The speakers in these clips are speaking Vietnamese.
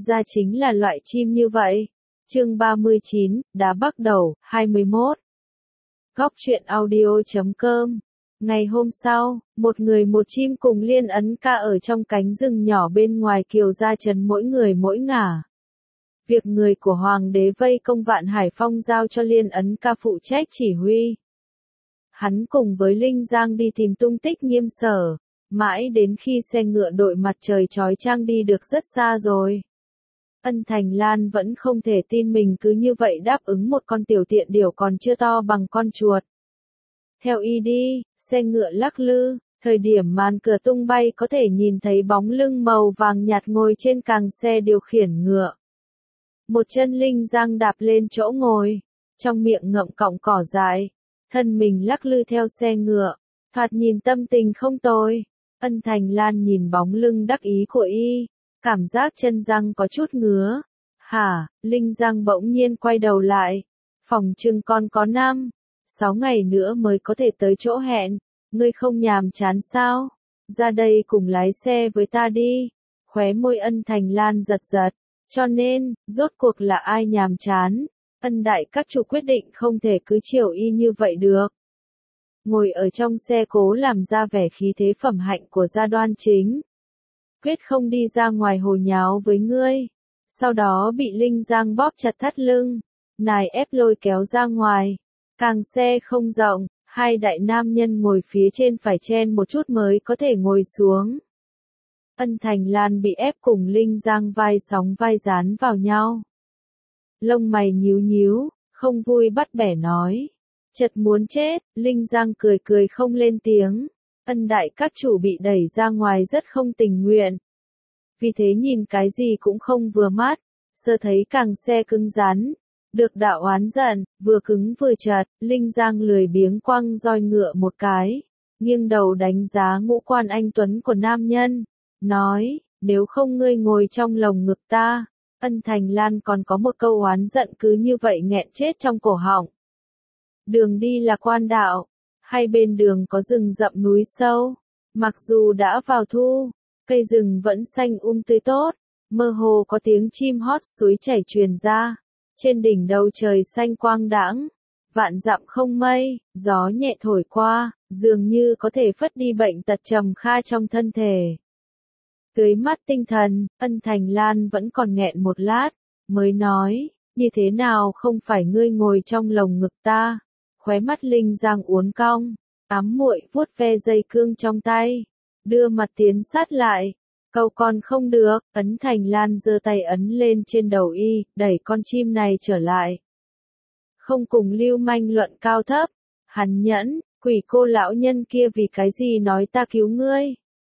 ra chính là loại chim như vậy. Chương 39, đã bắt đầu, 21. Góc truyện audio.com. Ngày hôm sau, một người một chim cùng Liên Ấn Ca ở trong cánh rừng nhỏ bên ngoài Kiều Gia Trấn mỗi người mỗi ngả. Việc người của Hoàng đế vây công Vạn Hải Phong giao cho Liên Ấn Ca phụ trách chỉ huy. Hắn cùng với Linh Giang đi tìm tung tích Nghiêm Sở, mãi đến khi xe ngựa đội mặt trời chói chang đi được rất xa rồi. Ân Thành Lan vẫn không thể tin mình cứ như vậy đáp ứng một con tiểu tiện điểu còn chưa to bằng con chuột. Theo y đi, xe ngựa lắc lư, thời điểm màn cửa tung bay có thể nhìn thấy bóng lưng màu vàng nhạt ngồi trên càng xe điều khiển ngựa. Một chân Linh Giang đạp lên chỗ ngồi, trong miệng ngậm cọng cỏ dại, thân mình lắc lư theo xe ngựa, thoạt nhìn tâm tình không tồi. Ân Thành Lan nhìn bóng lưng đắc ý của y, cảm giác chân răng có chút ngứa. Hả, Linh Giang bỗng nhiên quay đầu lại, phòng trưng con có 5-6 ngày nữa mới có thể tới chỗ hẹn, ngươi không nhàm chán sao? Ra đây cùng lái xe với ta đi. Khóe môi Ân Thành Lan giật giật, cho nên, rốt cuộc là ai nhàm chán? Ân đại các chủ quyết định không thể cứ chiều y như vậy được. Ngồi ở trong xe cố làm ra vẻ khí thế phẩm hạnh của gia đoan chính. Quyết không đi ra ngoài hồ nháo với ngươi. Sau đó bị Linh Giang bóp chặt thắt lưng, nài ép lôi kéo ra ngoài. Càng xe không rộng, hai đại nam nhân ngồi phía trên phải chen một chút mới có thể ngồi xuống. Ân Thành Lan bị ép cùng Linh Giang vai sóng vai dán vào nhau. Lông mày nhíu nhíu, không vui bắt bẻ nói. Chật muốn chết, Linh Giang cười cười không lên tiếng. Ân đại các chủ bị đẩy ra ngoài rất không tình nguyện. Vì thế nhìn cái gì cũng không vừa mắt, sơ thấy càng xe cứng rắn. Được đạo oán giận, vừa cứng vừa chật, Linh Giang lười biếng quăng roi ngựa một cái, nghiêng đầu đánh giá ngũ quan anh tuấn của nam nhân, nói, nếu không ngươi ngồi trong lồng ngực ta. Ân Thành Lan còn có một câu oán giận cứ như vậy nghẹn chết trong cổ họng. Đường đi là quan đạo, hai bên đường có rừng rậm núi sâu, mặc dù đã vào thu, cây rừng vẫn xanh tươi tốt, mơ hồ có tiếng chim hót suối chảy truyền ra. Trên đỉnh đầu trời xanh quang đãng, vạn dặm không mây, gió nhẹ thổi qua, dường như có thể phất đi bệnh tật trầm kha trong thân thể. Tưới mắt tinh thần, Ân Thành Lan vẫn còn nghẹn một lát, mới nói, như thế nào không phải ngươi ngồi trong lồng ngực ta. Khóe mắt Linh Giang uốn cong, ám muội vuốt ve dây cương trong tay, đưa mặt tiến sát lại. Câu còn không được, Ân Thành Lan giơ tay ấn lên trên đầu y, đẩy con chim này trở lại. Không cùng lưu manh luận cao thấp, hắn nhẫn, quỷ cô lão nhân kia vì cái gì nói ta cứu ngươi?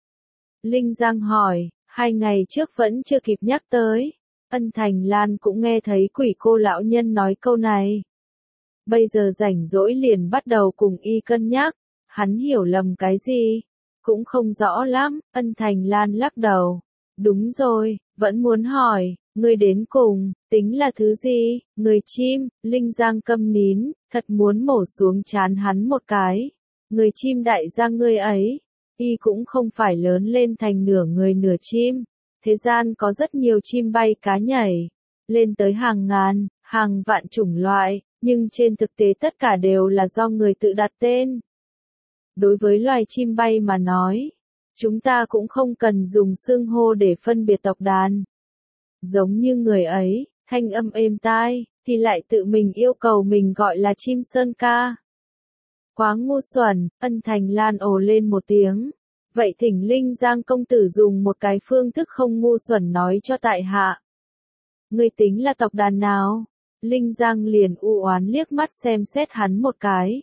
Linh Giang hỏi, 2 ngày trước vẫn chưa kịp nhắc tới. Ân Thành Lan cũng nghe thấy quỷ cô lão nhân nói câu này. Bây giờ rảnh rỗi liền bắt đầu cùng y cân nhắc, hắn hiểu lầm cái gì? Cũng không rõ lắm. Ân Thành Lan lắc đầu. Đúng rồi, vẫn muốn hỏi, ngươi đến cùng, tính là thứ gì? Người chim. Linh Giang câm nín, thật muốn mổ xuống trán hắn một cái. Người chim đại gia ngươi ấy, y cũng không phải lớn lên thành nửa người nửa chim. Thế gian có rất nhiều chim bay cá nhảy, lên tới hàng ngàn, hàng vạn chủng loại, nhưng trên thực tế tất cả đều là do người tự đặt tên. Đối với loài chim bay mà nói, chúng ta cũng không cần dùng xưng hô để phân biệt tộc đàn. Giống như người ấy, thanh âm êm tai, thì lại tự mình yêu cầu mình gọi là chim sơn ca. Quá ngu xuẩn, Ân Thành Lan ồ lên một tiếng. Vậy thỉnh Linh Giang công tử dùng một cái phương thức không ngu xuẩn nói cho tại hạ. Ngươi tính là tộc đàn nào? Linh Giang liền u oán liếc mắt xem xét hắn một cái.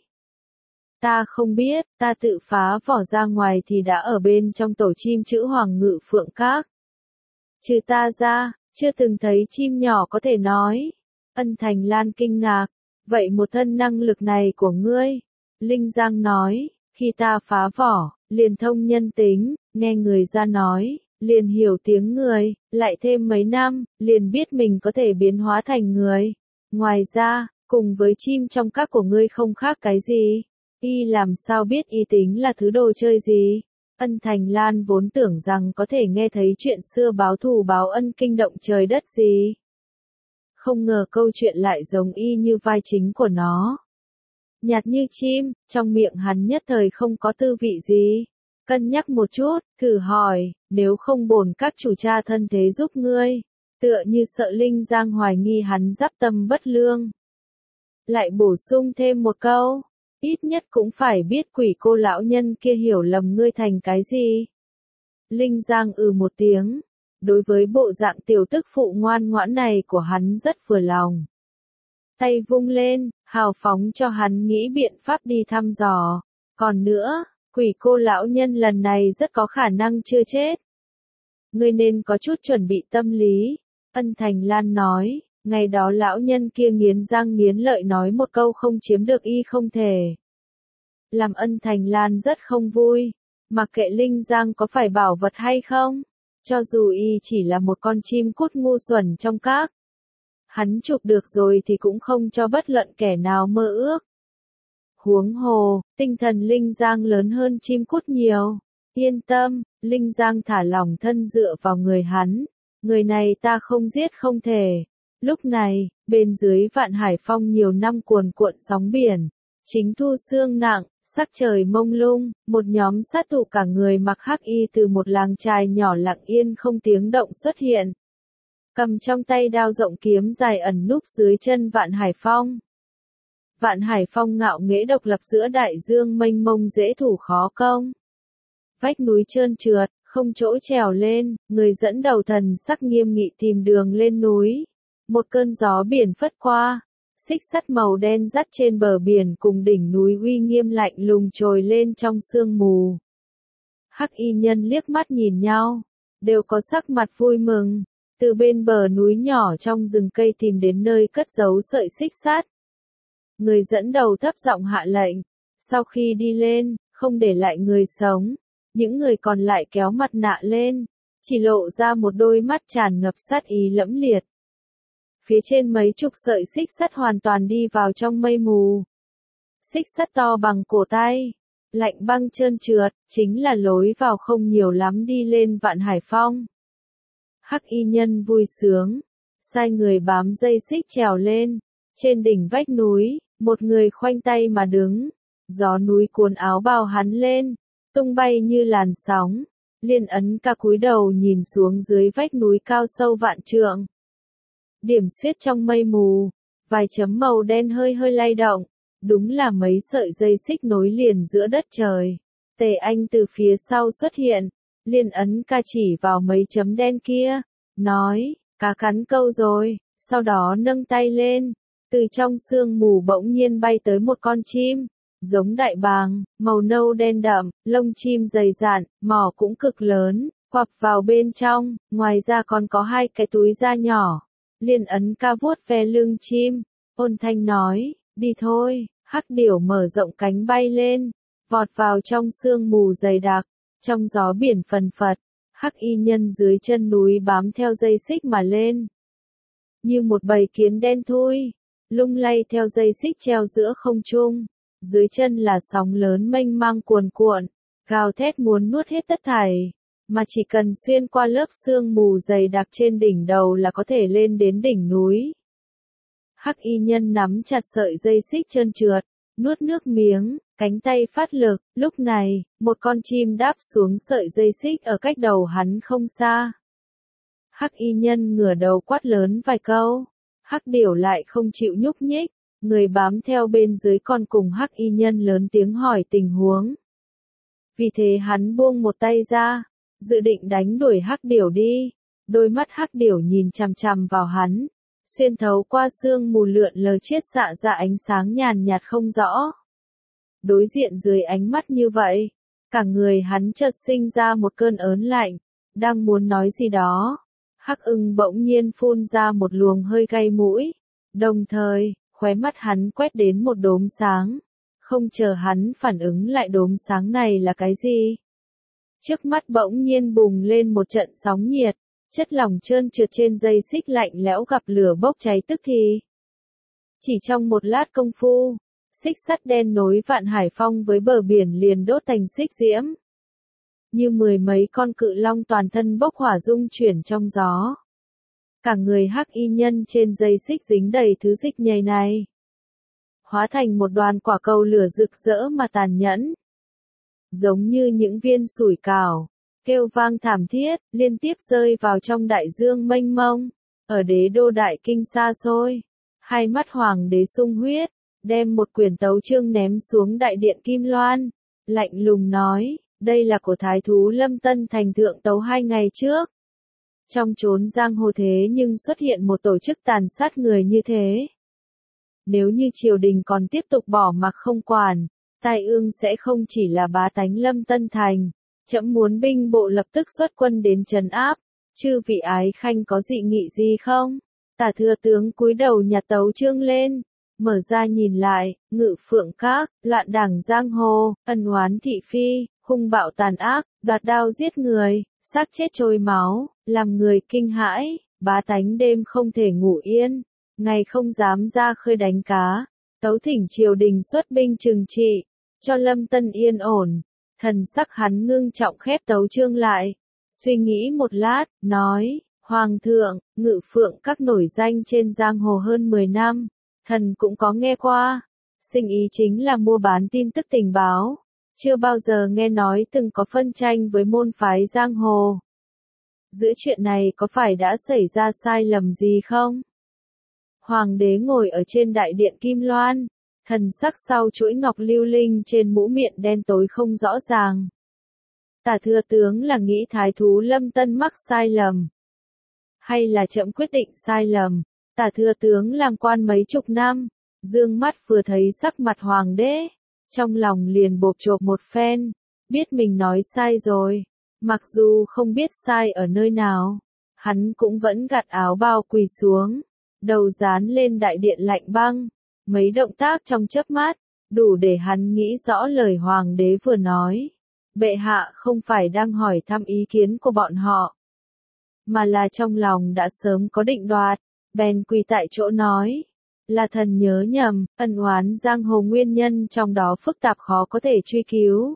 Ta không biết, ta tự phá vỏ ra ngoài thì đã ở bên trong tổ chim chữ Hoàng Ngự Phượng Các. Trừ ta ra, chưa từng thấy chim nhỏ có thể nói. Ân Thành Lan kinh ngạc, vậy một thân năng lực này của ngươi? Linh Giang nói, khi ta phá vỏ, liền thông nhân tính, nghe người ra nói, liền hiểu tiếng người, lại thêm mấy năm, liền biết mình có thể biến hóa thành người. Ngoài ra, cùng với chim trong các của ngươi không khác cái gì. Y làm sao biết y tính là thứ đồ chơi gì? Ân Thành Lan vốn tưởng rằng có thể nghe thấy chuyện xưa báo thù báo ân kinh động trời đất gì. Không ngờ câu chuyện lại giống y như vai chính của nó. Nhạt như chim, trong miệng hắn nhất thời không có tư vị gì. Cân nhắc một chút, thử hỏi, nếu không bổn các chủ cha thân thế giúp ngươi, tựa như sợ Linh Giang hoài nghi hắn giáp tâm bất lương. Lại bổ sung thêm một câu, ít nhất cũng phải biết quỷ cô lão nhân kia hiểu lầm ngươi thành cái gì. Linh Giang một tiếng, đối với bộ dạng tiểu tức phụ ngoan ngoãn này của hắn rất vừa lòng. Tay vung lên, hào phóng cho hắn nghĩ biện pháp đi thăm dò. Còn nữa, quỷ cô lão nhân lần này rất có khả năng chưa chết. Ngươi nên có chút chuẩn bị tâm lý, Ân Thành Lan nói, ngày đó lão nhân kia nghiến răng nghiến lợi nói một câu không chiếm được y không thể. Làm Ân Thành Lan rất không vui, mặc kệ Linh Giang có phải bảo vật hay không, cho dù y chỉ là một con chim cút ngu xuẩn trong các. Hắn chụp được rồi thì cũng không cho bất luận kẻ nào mơ ước. Huống hồ, tinh thần Linh Giang lớn hơn chim cút nhiều. Yên tâm, Linh Giang thả lỏng thân dựa vào người hắn. Người này ta không giết không thể. Lúc này, bên dưới Vạn Hải Phong nhiều năm cuồn cuộn sóng biển. Chính thu sương nặng, sắc trời mông lung, một nhóm sát thủ cả người mặc hắc y từ một làng trài nhỏ lặng yên không tiếng động xuất hiện. Cầm trong tay đao rộng kiếm dài ẩn núp dưới chân Vạn Hải Phong. Vạn Hải Phong ngạo nghễ độc lập giữa đại dương mênh mông dễ thủ khó công. Vách núi trơn trượt, không chỗ trèo lên, người dẫn đầu thần sắc nghiêm nghị tìm đường lên núi. Một cơn gió biển phất qua, xích sắt màu đen dắt trên bờ biển cùng đỉnh núi uy nghiêm lạnh lùng trồi lên trong sương mù. Hắc y nhân liếc mắt nhìn nhau, đều có sắc mặt vui mừng. Từ bên bờ núi nhỏ trong rừng cây tìm đến nơi cất giấu sợi xích sắt. Người dẫn đầu thấp giọng hạ lệnh, sau khi đi lên, không để lại người sống, những người còn lại kéo mặt nạ lên, chỉ lộ ra một đôi mắt tràn ngập sát ý lẫm liệt. Phía trên mấy chục sợi xích sắt hoàn toàn đi vào trong mây mù. Xích sắt to bằng cổ tay, lạnh băng trơn trượt, chính là lối vào không nhiều lắm đi lên Vạn Hải Phong. Hắc y nhân vui sướng, sai người bám dây xích trèo lên. Trên đỉnh vách núi, một người khoanh tay mà đứng, gió núi cuốn áo bào hắn lên, tung bay như làn sóng. Liên Ấn Ca cúi đầu nhìn xuống dưới vách núi cao sâu vạn trượng. Điểm xuyết trong mây mù, vài chấm màu đen hơi hơi lay động, đúng là mấy sợi dây xích nối liền giữa đất trời. Tề Anh từ phía sau xuất hiện, Liên Ấn Ca chỉ vào mấy chấm đen kia, nói, cá cắn câu rồi, sau đó nâng tay lên, từ trong sương mù bỗng nhiên bay tới một con chim, giống đại bàng, màu nâu đen đậm, lông chim dày dặn, mỏ cũng cực lớn, quặp vào bên trong, ngoài ra còn có hai cái túi da nhỏ. Liên Ấn Ca vuốt ve lưng chim, ôn thanh nói, đi thôi. Hắc điểu mở rộng cánh bay lên, vọt vào trong sương mù dày đặc, trong gió biển phần phật, hắc y nhân dưới chân núi bám theo dây xích mà lên. Như một bầy kiến đen thui, lung lay theo dây xích treo giữa không trung, dưới chân là sóng lớn mênh mang cuồn cuộn, gào thét muốn nuốt hết tất thảy, mà chỉ cần xuyên qua lớp sương mù dày đặc trên đỉnh đầu là có thể lên đến đỉnh núi. Hắc y nhân nắm chặt sợi dây xích trơn trượt, nuốt nước miếng, cánh tay phát lực, lúc này, một con chim đáp xuống sợi dây xích ở cách đầu hắn không xa. Hắc y nhân ngửa đầu quát lớn vài câu, hắc điểu lại không chịu nhúc nhích, người bám theo bên dưới còn cùng hắc y nhân lớn tiếng hỏi tình huống. Vì thế hắn buông một tay ra, dự định đánh đuổi hắc điểu đi, đôi mắt hắc điểu nhìn chằm chằm vào hắn. Xuyên thấu qua sương mù lượn lờ chiết xạ ra ánh sáng nhàn nhạt không rõ. Đối diện dưới ánh mắt như vậy, cả người hắn chợt sinh ra một cơn ớn lạnh, đang muốn nói gì đó. Hắc ưng bỗng nhiên phun ra một luồng hơi cay mũi, đồng thời, khóe mắt hắn quét đến một đốm sáng. Không chờ hắn phản ứng lại đốm sáng này là cái gì. Trước mắt bỗng nhiên bùng lên một trận sóng nhiệt. Chất lỏng trơn trượt trên dây xích lạnh lẽo gặp lửa bốc cháy tức thì. Chỉ trong một lát công phu, xích sắt đen nối Vạn Hải Phong với bờ biển liền đốt thành xích diễm. như mười mấy con cự long toàn thân bốc hỏa dung chuyển trong gió. Cả người hắc y nhân trên dây xích dính đầy thứ dịch nhầy này, hóa thành một đoàn quả cầu lửa rực rỡ mà tàn nhẫn. Giống như những viên sủi cảo, kêu vang thảm thiết, liên tiếp rơi vào trong đại dương mênh mông. Ở đế đô đại kinh xa xôi, hai mắt hoàng đế sung huyết, đem một quyển tấu chương ném xuống đại điện Kim Loan, lạnh lùng nói, đây là của thái thú Lâm Tân Thành thượng tấu 2 ngày trước. Trong chốn giang hồ thế nhưng xuất hiện một tổ chức tàn sát người như thế. Nếu như triều đình còn tiếp tục bỏ mặc không quản, tai ương sẽ không chỉ là bá tánh Lâm Tân Thành. Trẫm muốn binh bộ lập tức xuất quân đến trấn áp. Chư vị ái khanh có dị nghị gì không? Tả thừa tướng cúi đầu nhặt tấu chương lên, mở ra nhìn lại, Ngự Phượng Các, loạn đảng giang hồ, ân oán thị phi, hung bạo tàn ác, đoạt đao giết người, xác chết trôi máu, làm người kinh hãi, bá tánh đêm không thể ngủ yên, ngày không dám ra khơi đánh cá, tấu thỉnh triều đình xuất binh trừng trị, cho Lâm Tân yên ổn. Thần sắc hắn ngưng trọng khép tấu chương lại, suy nghĩ một lát, nói, Hoàng thượng, Ngự Phượng Các nổi danh trên giang hồ hơn 10 năm, thần cũng có nghe qua, sinh ý chính là mua bán tin tức tình báo, chưa bao giờ nghe nói từng có phân tranh với môn phái giang hồ. Giữa chuyện này có phải đã xảy ra sai lầm gì không? Hoàng đế ngồi ở trên đại điện Kim Loan, thần sắc sau chuỗi ngọc lưu linh trên mũ miệng đen tối không rõ ràng. Tả thừa tướng là nghĩ thái thú Lâm Tân mắc sai lầm, hay là trẫm quyết định sai lầm? Tả thừa tướng làm quan mấy chục năm, dương mắt vừa thấy sắc mặt hoàng đế, trong lòng liền bộp chộp một phen, biết mình nói sai rồi, mặc dù không biết sai ở nơi nào, hắn cũng vẫn gặt áo bao quỳ xuống, đầu dán lên đại điện lạnh băng, mấy động tác trong chớp mắt, đủ để hắn nghĩ rõ lời hoàng đế vừa nói. Bệ hạ không phải đang hỏi thăm ý kiến của bọn họ, mà là trong lòng đã sớm có định đoạt, bèn quỳ tại chỗ nói, là thần nhớ nhầm, ân oán giang hồ nguyên nhân trong đó phức tạp khó có thể truy cứu.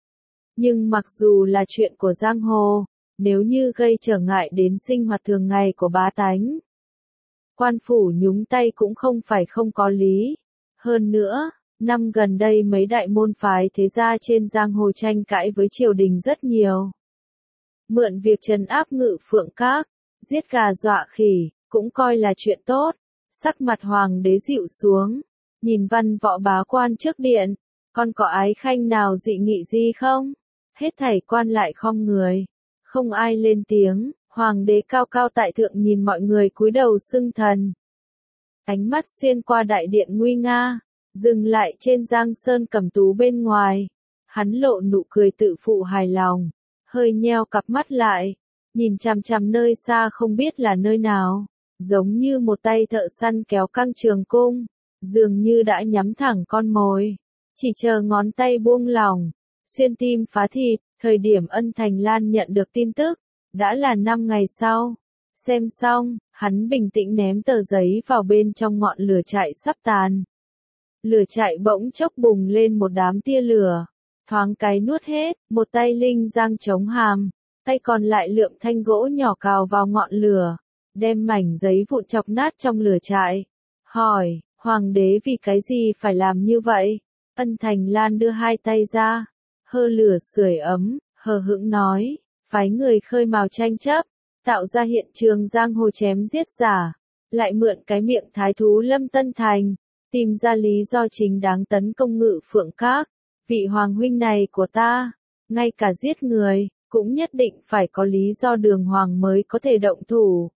Nhưng mặc dù là chuyện của giang hồ, nếu như gây trở ngại đến sinh hoạt thường ngày của bá tánh, quan phủ nhúng tay cũng không phải không có lý. Hơn nữa, năm gần đây mấy đại môn phái thế gia trên giang hồ tranh cãi với triều đình rất nhiều. Mượn việc trấn áp Ngự Phượng Các, giết gà dọa khỉ, cũng coi là chuyện tốt. Sắc mặt hoàng đế dịu xuống, nhìn văn võ bá quan trước điện, còn có ái khanh nào dị nghị gì không? Hết thảy quan lại khom người, không ai lên tiếng, hoàng đế cao cao tại thượng nhìn mọi người cúi đầu xưng thần. Ánh mắt xuyên qua đại điện nguy nga, dừng lại trên Giang Sơn Cẩm Tú bên ngoài, hắn lộ nụ cười tự phụ hài lòng, hơi nheo cặp mắt lại, nhìn chằm chằm nơi xa không biết là nơi nào, giống như một tay thợ săn kéo căng trường cung, dường như đã nhắm thẳng con mồi, chỉ chờ ngón tay buông lỏng, xuyên tim phá thịt. Thời điểm Ân Thành Lan nhận được tin tức, đã là 5 ngày sau. Xem xong, hắn bình tĩnh ném tờ giấy vào bên trong ngọn lửa trại sắp tàn. Lửa trại bỗng chốc bùng lên một đám tia lửa, thoáng cái nuốt hết, một tay linh giang chống hàm, tay còn lại lượm thanh gỗ nhỏ cào vào ngọn lửa, đem mảnh giấy vụn chọc nát trong lửa trại. Hỏi, hoàng đế vì cái gì phải làm như vậy? Ân Thành Lan đưa hai tay ra, hơ lửa sưởi ấm, hờ hững nói, phái người khơi mào tranh chấp, tạo ra hiện trường giang hồ chém giết giả, lại mượn cái miệng thái thú Lâm Tân Thành, tìm ra lý do chính đáng tấn công Ngự Phượng Các. Vị hoàng huynh này của ta, ngay cả giết người, cũng nhất định phải có lý do đường hoàng mới có thể động thủ.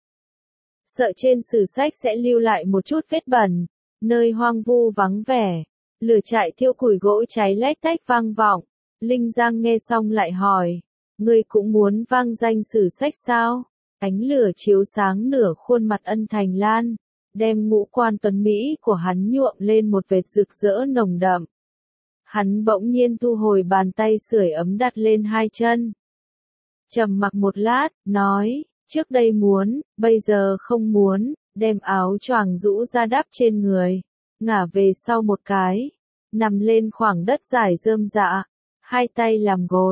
Sợ trên sử sách sẽ lưu lại một chút vết bẩn, nơi hoang vu vắng vẻ, lửa trại thiêu củi gỗ cháy lách tách vang vọng. Linh Giang nghe xong lại hỏi, ngươi cũng muốn vang danh sử sách sao? Ánh lửa chiếu sáng nửa khuôn mặt Ân Thành Lan, đem ngũ quan tuấn Mỹ của hắn nhuộm lên một vệt rực rỡ nồng đậm. Hắn bỗng nhiên thu hồi bàn tay sưởi ấm đặt lên hai chân. Trầm mặc một lát, nói, trước đây muốn, bây giờ không muốn, đem áo choàng rũ ra đắp trên người, ngả về sau một cái, nằm lên khoảng đất dài rơm rạ, hai tay làm gối,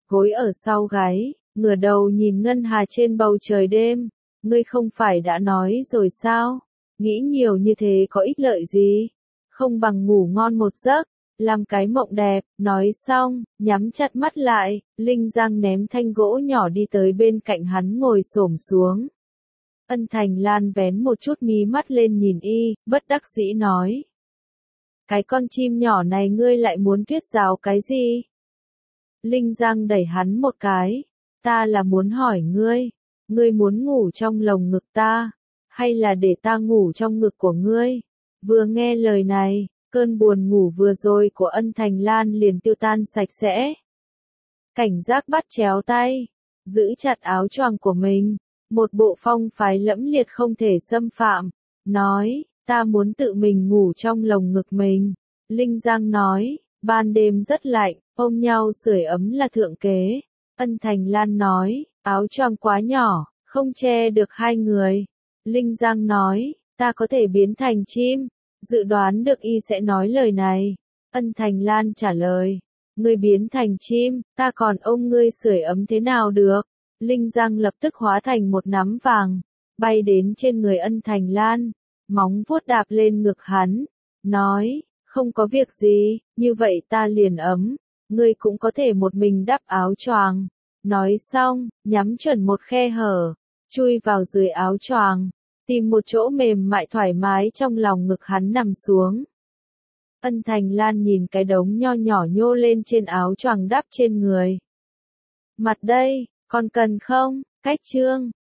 gối ở sau gáy, ngửa đầu nhìn ngân hà trên bầu trời đêm. Ngươi không phải đã nói rồi sao? Nghĩ nhiều như thế có ích lợi gì? Không bằng ngủ ngon một giấc, làm cái mộng đẹp. Nói xong, nhắm chặt mắt lại, Linh Giang ném thanh gỗ nhỏ đi tới bên cạnh hắn ngồi xổm xuống. Ân Thành Lan vén một chút mí mắt lên nhìn y, bất đắc dĩ nói. Cái con chim nhỏ này ngươi lại muốn thuyết giáo cái gì? Linh Giang đẩy hắn một cái. Ta là muốn hỏi ngươi muốn ngủ trong lồng ngực ta, hay là để ta ngủ trong ngực của ngươi? Vừa nghe lời này, cơn buồn ngủ vừa rồi của Ân Thành Lan liền tiêu tan sạch sẽ. Cảnh giác bắt chéo tay, giữ chặt áo choàng của mình, một bộ phong phái lẫm liệt không thể xâm phạm, nói, ta muốn tự mình ngủ trong lồng ngực mình. Linh Giang nói, ban đêm rất lạnh, ôm nhau sưởi ấm là thượng kế. Ân Thành Lan nói, áo choàng quá nhỏ, không che được hai người. Linh Giang nói, ta có thể biến thành chim. Dự đoán được y sẽ nói lời này. Ân Thành Lan trả lời, ngươi biến thành chim, ta còn ôm ngươi sưởi ấm thế nào được? Linh Giang lập tức hóa thành một nắm vàng, bay đến trên người Ân Thành Lan, móng vuốt đạp lên ngực hắn, nói, không có việc gì, như vậy ta liền ấm, ngươi cũng có thể một mình đắp áo choàng. Nói xong, nhắm chuẩn một khe hở, chui vào dưới áo choàng, tìm một chỗ mềm mại thoải mái trong lòng ngực hắn nằm xuống. Ân Thành Lan nhìn cái đống nho nhỏ nhô lên trên áo choàng đắp trên người. Mặt đây, còn cần không? Cách chương